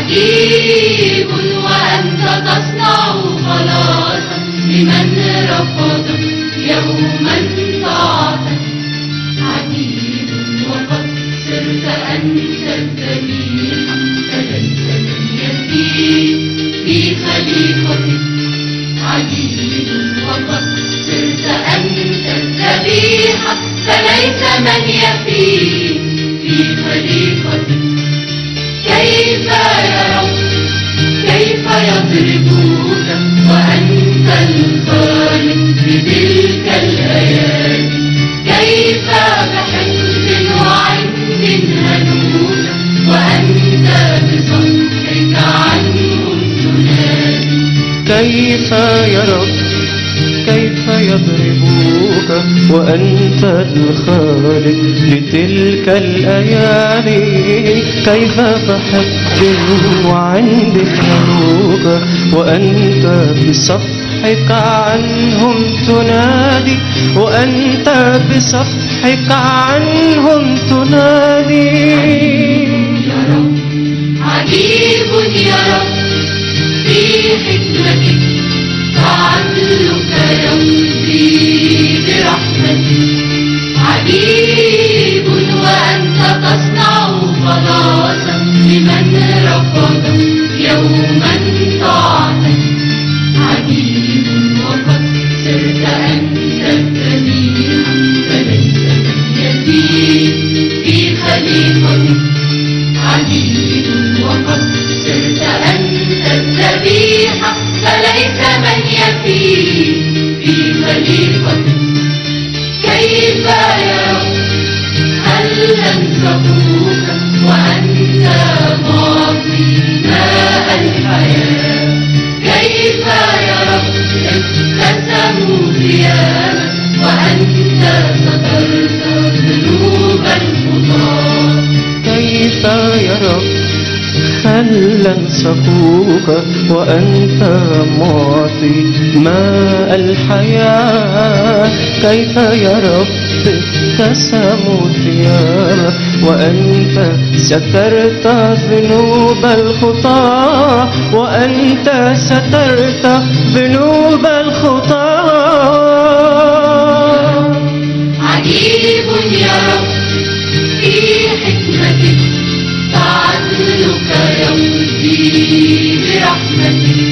عجيب وأنت تصنع خلاصا لمن رفض يوما طاعتك. عجيب وقد صرت أنت الذبيحة فليس من يفديك في خليقتك. عجيب وقد صرت أنت الذبيحة فليس من يفديك في خليقتك. كيف يا رب كيف يضربوك وأنت الخالق بتلك الأيادي. كيف بحقد وعند هنوك وأنت بصفحك عنهم تنادي. كيف يا رب كيف يضربوك وأنت الخالق لتلك الأيادي. كيف بحق وعندك هنوك وأنت بصفحك عنهم تنادي. وأنت بصفحك عنهم تنادي. يا رب عجيب يا رب في حكمتك وعدلك يمضي برحمتك. عجيب وأنت تصنع خلاصا لمن رفض يوما طاعتك. عجيب وقد صرت أنت الذبيحة فليس من يفديك في خليقتك. عجيب وقد صرت أنت الذبيحة فليس من يفديك في خليقتك. كيف يا رب هل أنصفوك وأنت معطي ماء الحياة. كيف يا رب ابتسموا ثيابك وأنت سترت ذنوب الخطاة. كيف يا رب هل انصفوك وأنت معطي ماء الحياة. كيف يا رب ابتسموا ثيابك وأنت سترت ذنوب الخطاة. وأنت سترت ذنوب الخطاة. عجيب يا رب في حكمتك وعدلك يمضي برحمتك.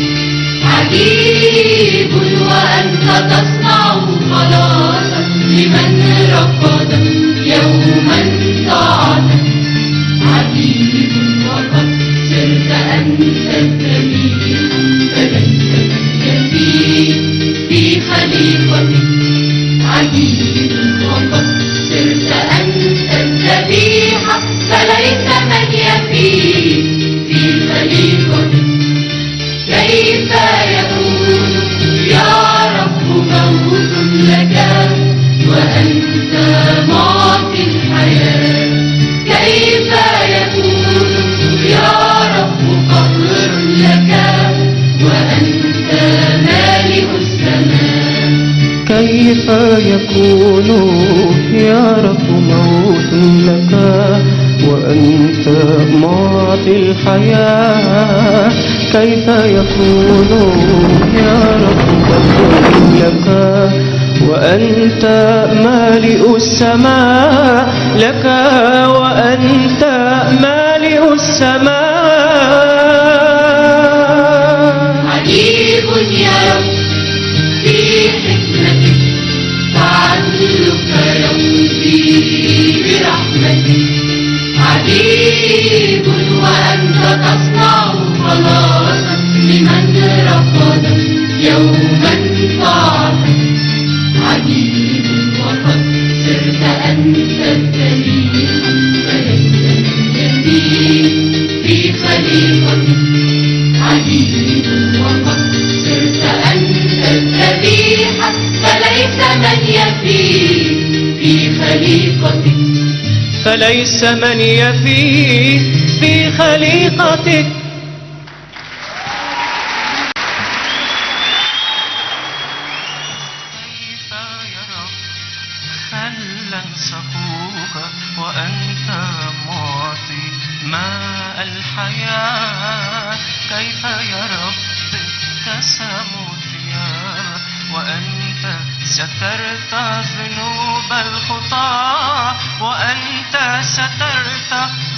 عجيب وأنت تصنع خلاصا لمن رفض يوما طاعتك. عجيب وقد صرت أنت الذبيحة فليس من يفديك في خليقتك. عجيب وقد صرت أنت الذبيحة فليس من يفديك في خليقتك. كيف يكون يا رب موت لك وأنت معطي الحياة. كيف يكون يا رب قهر لك وأنت مالئ السماء. كيف يكون يا رب موت لك وأنت معطي الحياة. كيف يكون يا رب قهر لك وأنت مالئ السماء. لك وأنت مالئ السماء. عجيب يا رب في حكمتك وعدلك يمضي برحمتك. عجيب وأنت تصنع خلاصا لمن رفض يوما طاعتك. عجيب وقد صرت أنت الذبيحة فليس من يفديك في خليقتك. عجيب وقد صرت أنت الذبيحة فليس من يفديك في خليقتك. فليس من يفيك في خليقتك. كيف يا رب هل انصفوك وأنت معطي ماء الحياة. كيف يا رب ابتسموا ثيابك وأنت سترت ذنوب الخطاة، وأنت سترت